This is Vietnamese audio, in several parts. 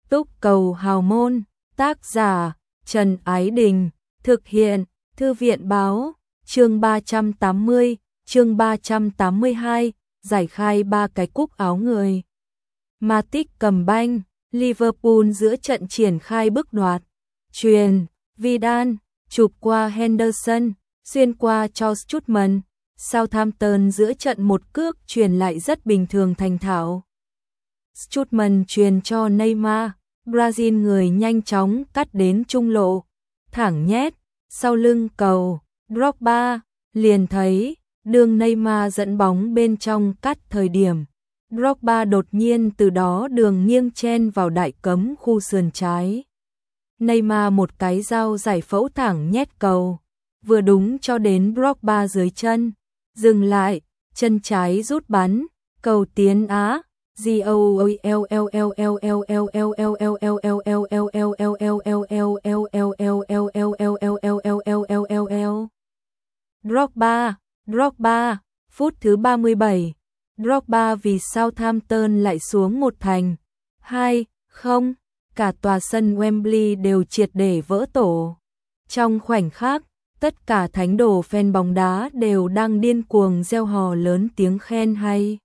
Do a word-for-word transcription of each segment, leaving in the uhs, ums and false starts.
Túc Cầu Hào Môn, tác giả Trần Ái Đình, thực hiện Thư viện Báo, chương ba trăm tám mươi, chương ba trăm tám mươi hai, giải khai ba cái cúc áo người. Matic cầm banh, Liverpool giữa trận triển khai bức đoạt. Truyền, Vidal, chụp qua Henderson, xuyên qua cho Strootman. Southampton giữa trận một cước truyền lại rất bình thường thành thạo. Strootman truyền cho Neymar, Brazil người nhanh chóng cắt đến trung lộ, thẳng nhét, sau lưng cầu, Drogba, liền thấy, đường Neymar dẫn bóng bên trong cắt thời điểm. Drogba đột nhiên từ đó đường nghiêng chen vào đại cấm khu sườn trái. Neymar một cái dao giải phẫu thẳng nhét cầu, vừa đúng cho đến Drogba dưới chân, dừng lại, chân trái rút bắn, cầu tiến Á. Drogba, Drogba, phút thứ ba mươi bảy. Drogba vì Southampton lại xuống một thành hai không, cả tòa sân Wembley đều triệt để vỡ tổ. Trong khoảnh khắc, tất cả thánh đồ fan bóng đá đều đang điên cuồng reo hò lớn tiếng khen hay.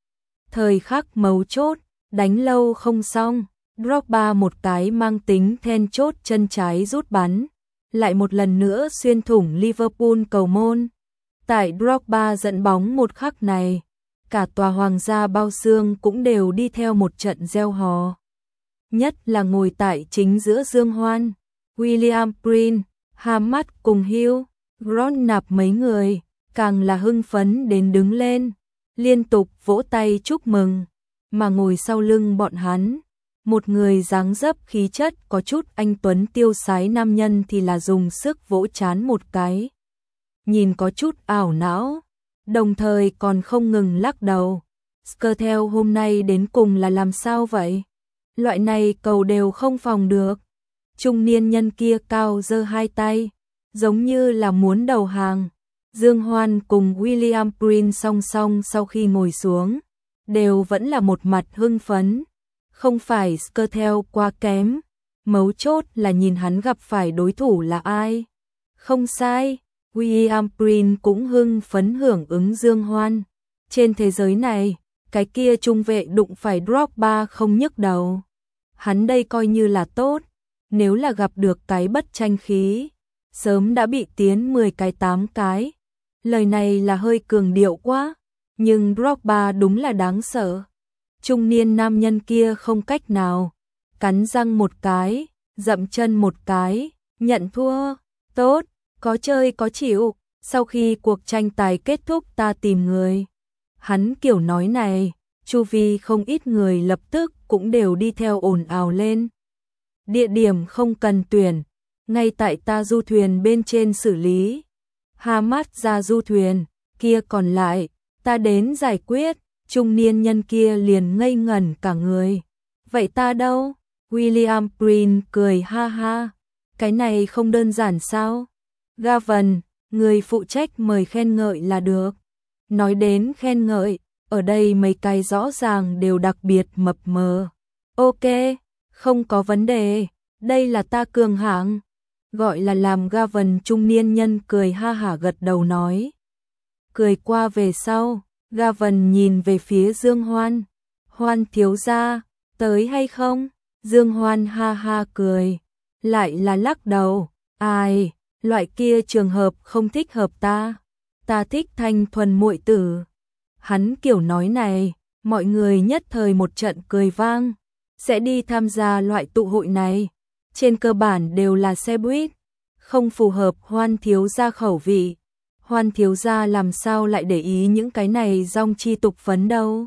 Thời khắc mấu chốt, đánh lâu không xong, Drogba một cái mang tính then chốt chân trái rút bắn, lại một lần nữa xuyên thủng Liverpool cầu môn. Tại Drogba dẫn bóng một khắc này, cả tòa hoàng gia bao xương cũng đều đi theo một trận reo hò. Nhất là ngồi tại chính giữa dương hoan, William Prince, Hamad cùng Hugh Grant nạp mấy người, càng là hưng phấn đến đứng lên, liên tục vỗ tay chúc mừng, mà ngồi sau lưng bọn hắn, một người dáng dấp khí chất có chút anh tuấn tiêu sái nam nhân thì là dùng sức vỗ trán một cái, nhìn có chút ảo não, đồng thời còn không ngừng lắc đầu. Skrtel hôm nay đến cùng là làm sao vậy? Loại này cầu đều không phòng được. Trung niên nhân kia cao giơ hai tay, giống như là muốn đầu hàng. Dương Hoan cùng William Prince song song sau khi ngồi xuống, đều vẫn là một mặt hưng phấn. Không phải Skrtel quá kém, mấu chốt là nhìn hắn gặp phải đối thủ là ai. Không sai, William Prince cũng hưng phấn hưởng ứng Dương Hoan. Trên thế giới này, cái kia trung vệ đụng phải Drogba không nhức đầu. Hắn đây coi như là tốt, nếu là gặp được cái bất tranh khí, sớm đã bị tiến mười cái tám cái. Lời này là hơi cường điệu quá, nhưng Drogba đúng là đáng sợ. Trung niên nam nhân kia không cách nào, cắn răng một cái, dậm chân một cái, nhận thua, tốt, có chơi có chịu, sau khi cuộc tranh tài kết thúc ta tìm người. Hắn kiểu nói này, chu vi không ít người lập tức cũng đều đi theo ồn ào lên. Địa điểm không cần tuyển, ngay tại ta du thuyền bên trên xử lý. Hamad ra du thuyền, kia còn lại, ta đến giải quyết. Trung niên nhân kia liền ngây ngẩn cả người. Vậy ta đâu? William Prince cười ha ha. Cái này không đơn giản sao? Gavin, người phụ trách mời khen ngợi là được. Nói đến khen ngợi, ở đây mấy cái rõ ràng đều đặc biệt mập mờ. Ok, không có vấn đề, đây là ta cường hạng. Gọi là làm Gavin trung niên nhân cười ha hả gật đầu nói. Cười qua về sau, Gavin nhìn về phía Dương Hoan. Hoan thiếu gia, tới hay không? Dương Hoan ha ha cười, lại là lắc đầu. Ai, loại kia trường hợp không thích hợp ta. Ta thích thanh thuần muội tử. Hắn kiểu nói này, mọi người nhất thời một trận cười vang. Sẽ đi tham gia loại tụ hội này, trên cơ bản đều là xe buýt, không phù hợp Hoan thiếu gia khẩu vị. Hoan thiếu gia làm sao lại để ý những cái này dong chi tục phấn đâu.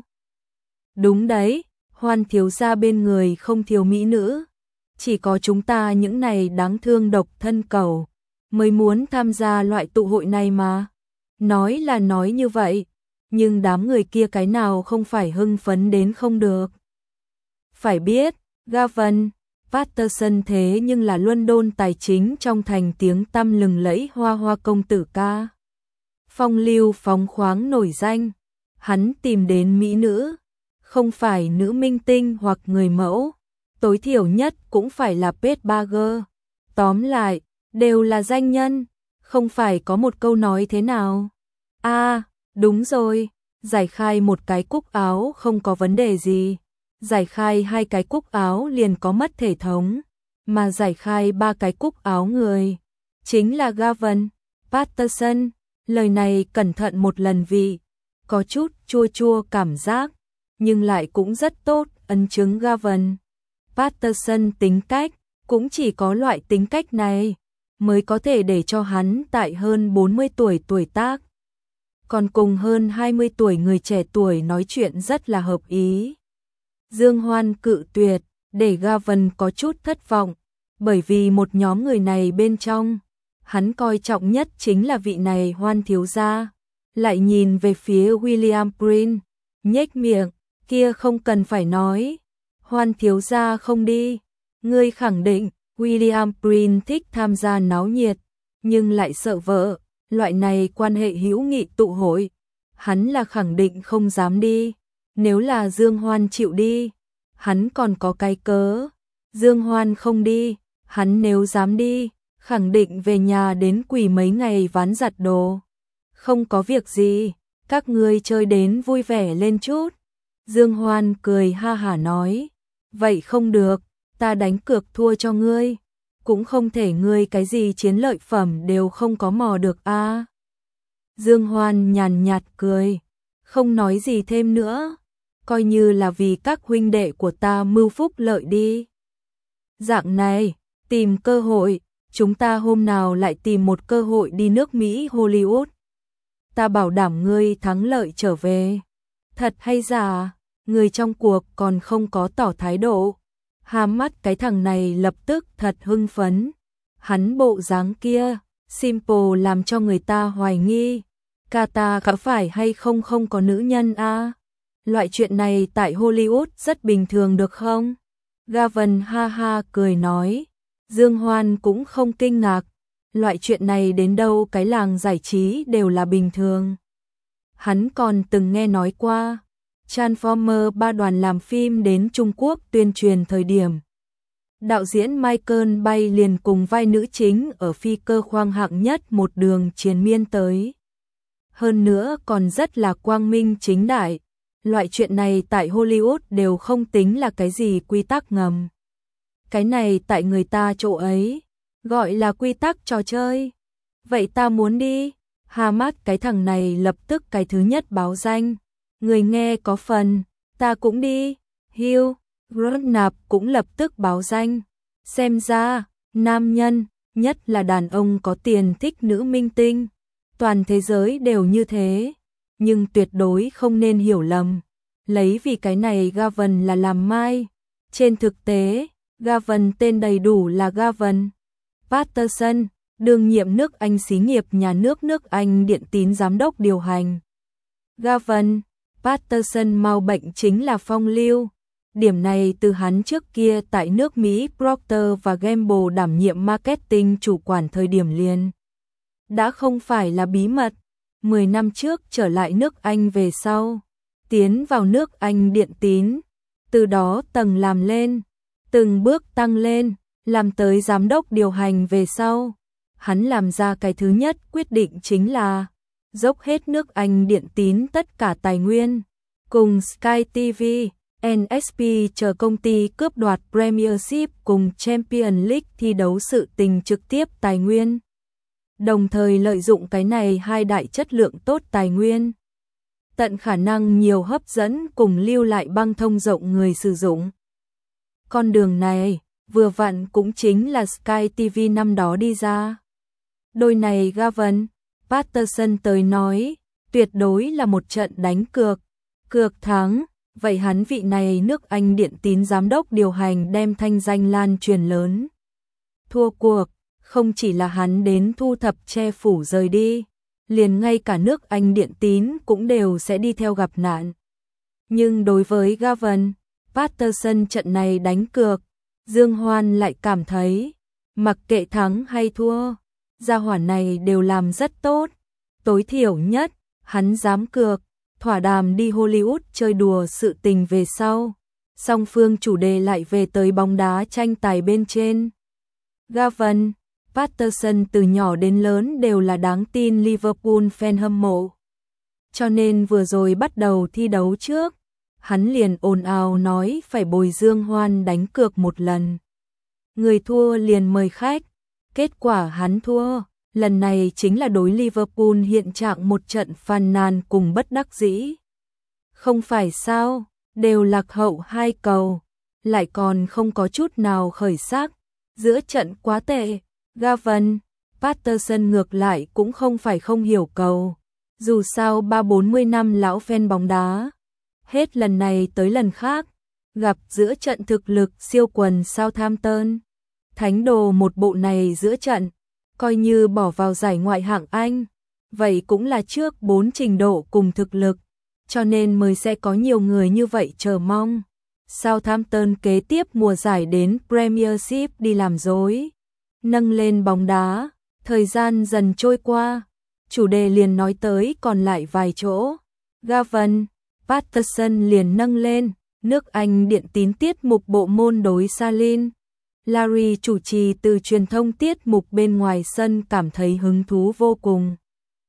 Đúng đấy, Hoan thiếu gia bên người không thiếu mỹ nữ, chỉ có chúng ta những này đáng thương độc thân cầu mới muốn tham gia loại tụ hội này mà. Nói là nói như vậy, nhưng đám người kia cái nào không phải hưng phấn đến không được. Phải biết, Gavin Patterson thế nhưng là London tài chính trong thành tiếng tăm lừng lẫy hoa hoa công tử ca. Phong lưu phóng khoáng nổi danh, hắn tìm đến mỹ nữ, không phải nữ minh tinh hoặc người mẫu, tối thiểu nhất cũng phải là Petberger. Tóm lại, đều là danh nhân, không phải có một câu nói thế nào. À, đúng rồi, giải khai một cái cúc áo không có vấn đề gì. Giải khai hai cái cúc áo liền có mất thể thống, mà giải khai ba cái cúc áo người, chính là Gavin Patterson. Lời này cẩn thận một lần vị, có chút chua chua cảm giác, nhưng lại cũng rất tốt, ấn chứng Gavin Patterson tính cách, cũng chỉ có loại tính cách này mới có thể để cho hắn tại hơn bốn mươi tuổi tuổi tác, còn cùng hơn hai mươi tuổi người trẻ tuổi nói chuyện rất là hợp ý. Dương Hoan cự tuyệt, để Gavin có chút thất vọng, bởi vì một nhóm người này bên trong, hắn coi trọng nhất chính là vị này Hoan thiếu gia. Lại nhìn về phía William Prince, nhếch miệng, kia không cần phải nói, Hoan thiếu gia không đi. Ngươi khẳng định William Prince thích tham gia náo nhiệt, nhưng lại sợ vợ, loại này quan hệ hữu nghị tụ hội, hắn là khẳng định không dám đi. Nếu là Dương Hoan chịu đi, hắn còn có cái cớ. Dương Hoan không đi, hắn nếu dám đi, khẳng định về nhà đến quỳ mấy ngày ván giặt đồ. Không có việc gì, các ngươi chơi đến vui vẻ lên chút. Dương Hoan cười ha hả nói, vậy không được, ta đánh cược thua cho ngươi, cũng không thể ngươi cái gì chiến lợi phẩm đều không có mò được a. À. Dương Hoan nhàn nhạt cười, không nói gì thêm nữa, coi như là vì các huynh đệ của ta mưu phúc lợi đi. Dạng này, tìm cơ hội, chúng ta hôm nào lại tìm một cơ hội đi nước Mỹ Hollywood. Ta bảo đảm ngươi thắng lợi trở về. Thật hay giả, người trong cuộc còn không có tỏ thái độ. Hà mắt cái thằng này lập tức thật hưng phấn. Hắn bộ dáng kia, simple làm cho người ta hoài nghi. Kata có phải hay không không có nữ nhân a? À? Loại chuyện này tại Hollywood rất bình thường được không? Gavin ha ha cười nói. Dương Hoan cũng không kinh ngạc. Loại chuyện này đến đâu cái làng giải trí đều là bình thường. Hắn còn từng nghe nói qua, Transformer ba đoàn làm phim đến Trung Quốc tuyên truyền thời điểm. Đạo diễn Michael Bay liền cùng vai nữ chính ở phi cơ khoang hạng nhất một đường triền miên tới. Hơn nữa còn rất là quang minh chính đại. Loại chuyện này tại Hollywood đều không tính là cái gì quy tắc ngầm. Cái này tại người ta chỗ ấy, gọi là quy tắc trò chơi. Vậy ta muốn đi. Hà mắt cái thằng này lập tức cái thứ nhất báo danh. Người nghe có phần, ta cũng đi. Hugh Grant cũng lập tức báo danh. Xem ra, nam nhân, nhất là đàn ông có tiền thích nữ minh tinh. Toàn thế giới đều như thế. Nhưng tuyệt đối không nên hiểu lầm. Lấy vì cái này Gavin là làm mai. Trên thực tế, Gavin tên đầy đủ là Gavin Patterson, đương nhiệm nước Anh xí nghiệp nhà nước nước Anh Điện Tín giám đốc điều hành. Gavin Patterson mau bệnh chính là phong lưu. Điểm này từ hắn trước kia tại nước Mỹ Procter và Gamble đảm nhiệm marketing chủ quản thời điểm liền. Đã không phải là bí mật. mười năm trước trở lại nước Anh về sau, tiến vào nước Anh Điện Tín, từ đó tầng làm lên, từng bước tăng lên, làm tới giám đốc điều hành về sau. Hắn làm ra cái thứ nhất quyết định chính là dốc hết nước Anh Điện Tín tất cả tài nguyên, cùng Sky ti vi, en ích pê chờ công ty cướp đoạt Premiership cùng Champions League thi đấu sự tình trực tiếp tài nguyên. Đồng thời lợi dụng cái này hai đại chất lượng tốt tài nguyên, tận khả năng nhiều hấp dẫn cùng lưu lại băng thông rộng người sử dụng. Con đường này, vừa vặn cũng chính là Sky ti vi năm đó đi ra. Đôi này Gavin Patterson tới nói, tuyệt đối là một trận đánh cược. Cược thắng, vậy hắn vị này nước Anh Điện Tín giám đốc điều hành đem thanh danh lan truyền lớn. Thua cuộc, không chỉ là hắn đến thu thập che phủ rời đi, liền ngay cả nước Anh Điện Tín cũng đều sẽ đi theo gặp nạn. Nhưng đối với Gavin Patterson trận này đánh cược, Dương Hoan lại cảm thấy, mặc kệ thắng hay thua, gia hỏa này đều làm rất tốt. Tối thiểu nhất, hắn dám cược, thỏa đàm đi Hollywood chơi đùa sự tình về sau. song phương chủ đề lại về tới bóng đá tranh tài bên trên. Gavin Patterson từ nhỏ đến lớn đều là đáng tin Liverpool fan hâm mộ. Cho nên vừa rồi bắt đầu thi đấu trước, hắn liền ồn ào nói phải bồi Dương Hoan đánh cược một lần. Người thua liền mời khách, kết quả hắn thua, lần này chính là đối Liverpool hiện trạng một trận phàn nàn cùng bất đắc dĩ. Không phải sao, đều lạc hậu hai cầu, lại còn không có chút nào khởi sắc, giữa trận quá tệ. Gavin Patterson ngược lại cũng không phải không hiểu cầu, dù sao ba bốn mươi năm lão fan bóng đá, hết lần này tới lần khác, gặp giữa trận thực lực siêu quần Southampton, thánh đồ một bộ này giữa trận, coi như bỏ vào giải ngoại hạng Anh, vậy cũng là trước bốn trình độ cùng thực lực, cho nên mới sẽ có nhiều người như vậy chờ mong. Southampton kế tiếp mùa giải đến Premiership đi làm dối, nâng lên bóng đá, thời gian dần trôi qua, chủ đề liền nói tới còn lại vài chỗ. Gavin Patterson liền nâng lên, nước Anh điện tín tiết mục bộ môn đối Salin. Larry chủ trì từ truyền thông tiết mục bên ngoài sân cảm thấy hứng thú vô cùng.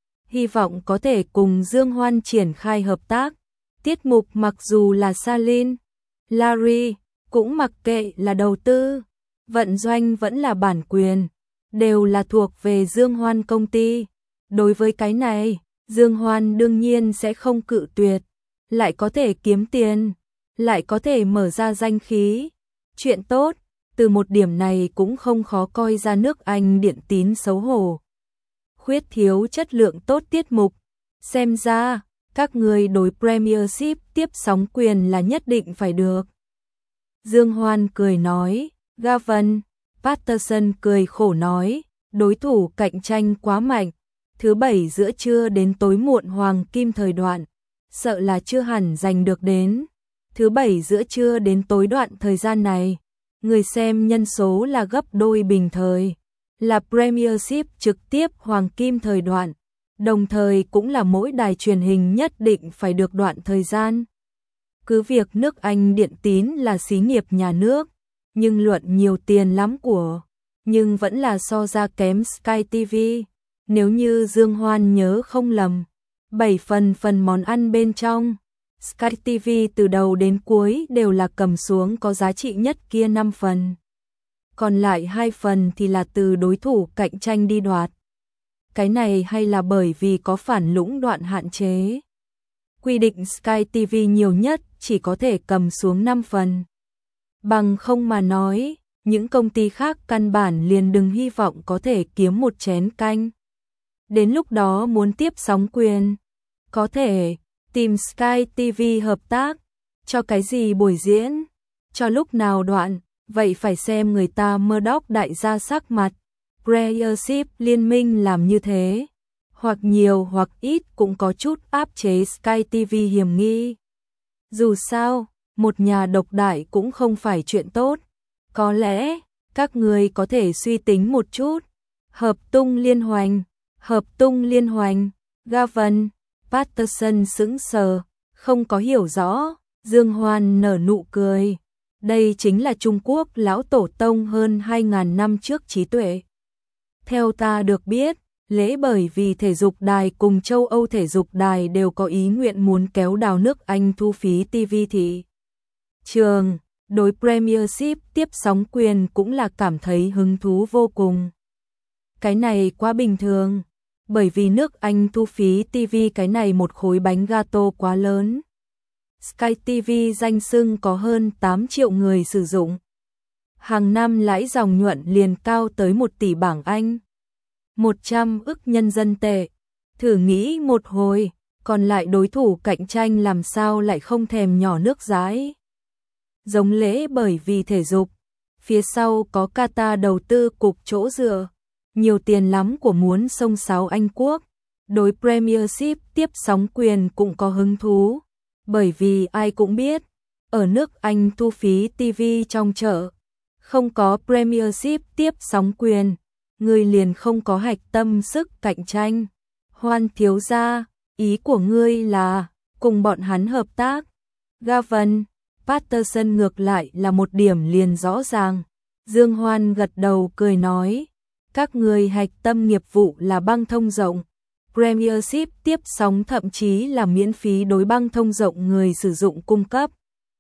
Hy vọng có thể cùng Dương Hoan triển khai hợp tác. Tiết mục mặc dù là Salin, Larry, cũng mặc kệ là đầu tư, vận doanh vẫn là bản quyền, đều là thuộc về Dương Hoan công ty. Đối với cái này, Dương Hoan đương nhiên sẽ không cự tuyệt, lại có thể kiếm tiền, lại có thể mở ra danh khí. Chuyện tốt, từ một điểm này cũng không khó coi ra nước Anh điện tín xấu hổ. Khuyết thiếu chất lượng tốt tiết mục, xem ra, các người đối Premiership tiếp sóng quyền là nhất định phải được. Dương Hoan cười nói, Gavin Patterson cười khổ nói, đối thủ cạnh tranh quá mạnh, thứ bảy giữa trưa đến tối muộn hoàng kim thời đoạn, sợ là chưa hẳn giành được đến. Thứ bảy giữa trưa đến tối đoạn thời gian này, người xem nhân số là gấp đôi bình thời, là Premiership trực tiếp hoàng kim thời đoạn, đồng thời cũng là mỗi đài truyền hình nhất định phải được đoạn thời gian. Cứ việc nước Anh điện tín là xí nghiệp nhà nước, nhưng luận nhiều tiền lắm của, nhưng vẫn là so ra kém Sky ti vi. Nếu như Dương Hoan nhớ không lầm, bảy phần phần món ăn bên trong, Sky ti vi từ đầu đến cuối đều là cầm xuống có giá trị nhất kia năm phần. Còn lại hai phần thì là từ đối thủ cạnh tranh đi đoạt. Cái này hay là bởi vì có phản lũng đoạn hạn chế. Quy định Sky ti vi nhiều nhất chỉ có thể cầm xuống năm phần. Bằng không mà nói, những công ty khác căn bản liền đừng hy vọng có thể kiếm một chén canh. Đến lúc đó muốn tiếp sóng quyền, có thể tìm Sky ti vi hợp tác, cho cái gì buổi diễn, cho lúc nào đoạn, vậy phải xem người ta Murdoch đại gia sắc mặt. Premiership liên minh làm như thế, hoặc nhiều hoặc ít cũng có chút áp chế Sky ti vi hiểm nghi. Dù sao, một nhà độc đại cũng không phải chuyện tốt. Có lẽ, các người có thể suy tính một chút. Hợp tung liên hoành, hợp tung liên hoành, Gavin Patterson sững sờ, không có hiểu rõ. Dương Hoan nở nụ cười. Đây chính là Trung Quốc lão tổ tông hơn hai nghìn năm trước trí tuệ. Theo ta được biết, lễ bởi vì thể dục đài cùng châu Âu thể dục đài đều có ý nguyện muốn kéo đào nước Anh thu phí ti vi thị trường, đối Premiership tiếp sóng quyền cũng là cảm thấy hứng thú vô cùng. Cái này quá bình thường, bởi vì nước Anh thu phí ti vi cái này một khối bánh gato quá lớn. Sky ti vi danh xưng có hơn tám triệu người sử dụng. Hàng năm lãi dòng nhuận liền cao tới một tỷ bảng Anh. một trăm ức nhân dân tệ. Thử nghĩ một hồi, còn lại đối thủ cạnh tranh làm sao lại không thèm nhỏ nước dãi. Giống lễ bởi vì thể dục, phía sau có Qatar đầu tư cục chỗ dựa, nhiều tiền lắm của muốn xông xáo Anh Quốc. Đối Premiership tiếp sóng quyền cũng có hứng thú, bởi vì ai cũng biết, ở nước Anh thu phí ti vi trong chợ, không có Premiership tiếp sóng quyền, người liền không có hạch tâm sức cạnh tranh. Hoan thiếu gia, ý của ngươi là cùng bọn hắn hợp tác. Gavin Patterson ngược lại là một điểm liền rõ ràng. Dương Hoan gật đầu cười nói, các người hạch tâm nghiệp vụ là băng thông rộng. Premiership tiếp sóng thậm chí là miễn phí đối băng thông rộng người sử dụng cung cấp.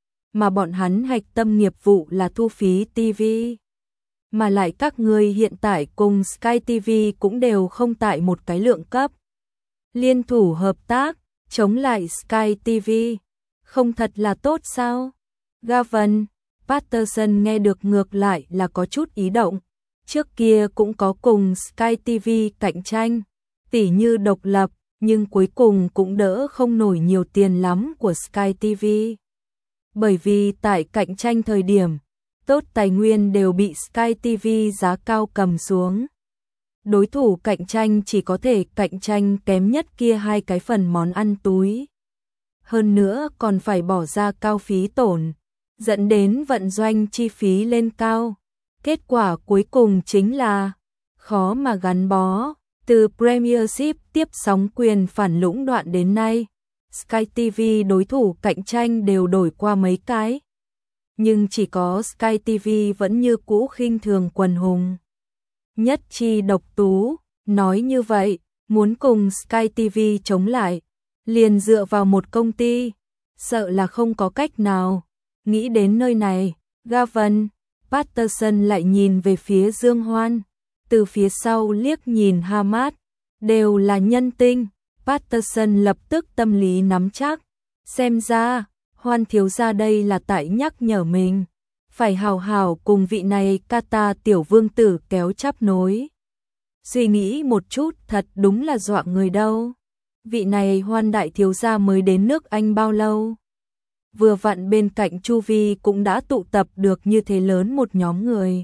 Mà bọn hắn hạch tâm nghiệp vụ là thu phí ti vi. Mà lại các người hiện tại cùng Sky ti vi cũng đều không tại một cái lượng cấp. Liên thủ hợp tác, chống lại Sky ti vi. Không thật là tốt sao? Gavin, Patterson nghe được ngược lại là có chút ý động. Trước kia cũng có cùng Sky ti vi cạnh tranh, tỉ như độc lập, nhưng cuối cùng cũng đỡ không nổi nhiều tiền lắm của Sky ti vi. Bởi vì tại cạnh tranh thời điểm, tốt tài nguyên đều bị Sky ti vi giá cao cầm xuống. Đối thủ cạnh tranh chỉ có thể cạnh tranh kém nhất kia hai cái phần món ăn túi. Hơn nữa còn phải bỏ ra cao phí tổn, dẫn đến vận doanh chi phí lên cao. Kết quả cuối cùng chính là khó mà gắn bó. Từ Premiership tiếp sóng quyền phản lũng đoạn đến nay, Sky ti vi đối thủ cạnh tranh đều đổi qua mấy cái. Nhưng chỉ có Sky ti vi vẫn như cũ khinh thường quần hùng. Nhất chi độc tú, nói như vậy, muốn cùng Sky ti vi chống lại, liền dựa vào một công ty, sợ là không có cách nào. Nghĩ đến nơi này, Gavin, Patterson lại nhìn về phía Dương Hoan, từ phía sau liếc nhìn Hamad, đều là nhân tinh. Patterson lập tức tâm lý nắm chắc, xem ra, Hoan thiếu gia đây là tại nhắc nhở mình, phải hào hào cùng vị này Kata tiểu vương tử kéo chắp nối. Suy nghĩ một chút thật đúng là dọa người đâu. Vị này Hoan đại thiếu gia mới đến nước Anh bao lâu? Vừa vặn bên cạnh chu vi cũng đã tụ tập được như thế lớn một nhóm người.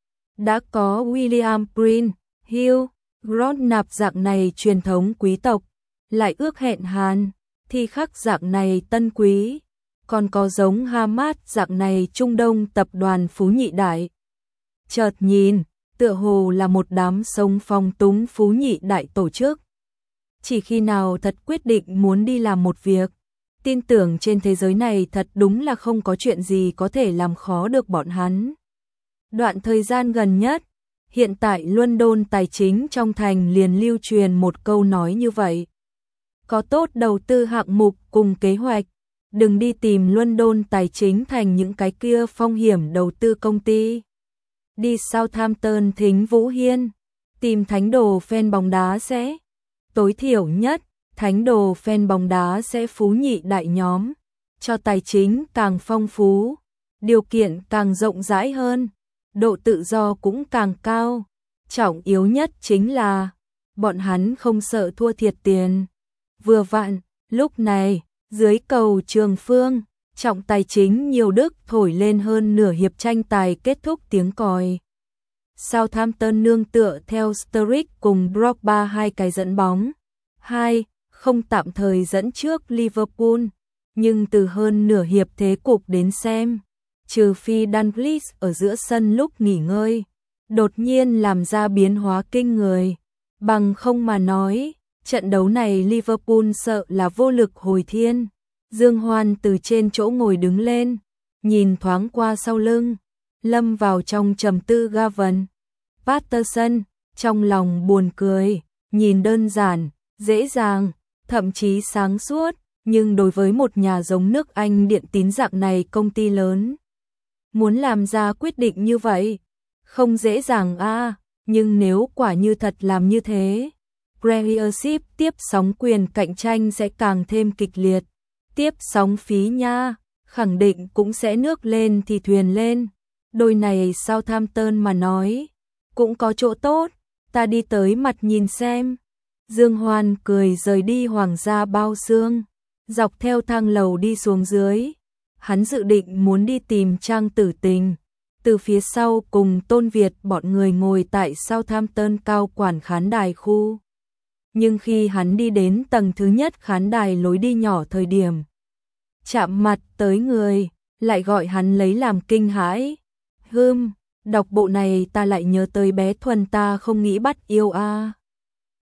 Đã có William Prince, Hugh, Grant dạng này truyền thống quý tộc, lại ước hẹn Hàn, thì khắc dạng này tân quý, còn có giống Hamad dạng này Trung Đông tập đoàn phú nhị đại. Chợt nhìn, tựa hồ là một đám sống phong túng phú nhị đại tổ chức. Chỉ khi nào thật quyết định muốn đi làm một việc, tin tưởng trên thế giới này thật đúng là không có chuyện gì có thể làm khó được bọn hắn. Đoạn thời gian gần nhất, hiện tại London tài chính trong thành liền lưu truyền một câu nói như vậy. Có tốt đầu tư hạng mục cùng kế hoạch, đừng đi tìm London tài chính thành những cái kia phong hiểm đầu tư công ty. Đi Southampton thính Vũ Hiên, tìm thánh đồ fan bóng đá sẽ, tối thiểu nhất, thánh đồ fan bóng đá sẽ phú nhị đại nhóm, cho tài chính càng phong phú, điều kiện càng rộng rãi hơn, độ tự do cũng càng cao. Trọng yếu nhất chính là, bọn hắn không sợ thua thiệt tiền. Vừa vặn, lúc này, dưới cầu Trường Phương, trọng tài chính nhiều Đức thổi lên hơn nửa hiệp tranh tài kết thúc tiếng còi. Southampton nương tựa theo Sturridge cùng Drogba hai cái dẫn bóng. Hai, không tạm thời dẫn trước Liverpool, nhưng từ hơn nửa hiệp thế cục đến xem, trừ phi Dalglish ở giữa sân lúc nghỉ ngơi, đột nhiên làm ra biến hóa kinh người. Bằng không mà nói, trận đấu này Liverpool sợ là vô lực hồi thiên. Dương Hoan từ trên chỗ ngồi đứng lên, nhìn thoáng qua sau lưng, lâm vào trong trầm tư Gavin. Patterson, trong lòng buồn cười, nhìn đơn giản, dễ dàng, thậm chí sáng suốt, nhưng đối với một nhà giống nước Anh điện tín dạng này công ty lớn, muốn làm ra quyết định như vậy, không dễ dàng a, à, nhưng nếu quả như thật làm như thế, Premiership tiếp sóng quyền cạnh tranh sẽ càng thêm kịch liệt. Tiếp sóng phí nha, khẳng định cũng sẽ nước lên thì thuyền lên. Đôi này Southampton mà nói, cũng có chỗ tốt, ta đi tới mặt nhìn xem. Dương Hoan cười rời đi Hoàng gia bao xương, dọc theo thang lầu đi xuống dưới. Hắn dự định muốn đi tìm Trang Tử Tình. Từ phía sau cùng Tôn Việt bọn người ngồi tại Southampton cao quản khán đài khu. Nhưng khi hắn đi đến tầng thứ nhất khán đài lối đi nhỏ thời điểm, chạm mặt tới người, lại gọi hắn lấy làm kinh hãi. Hừm, đọc bộ này ta lại nhớ tới bé Thuần ta không nghĩ bắt yêu a. À.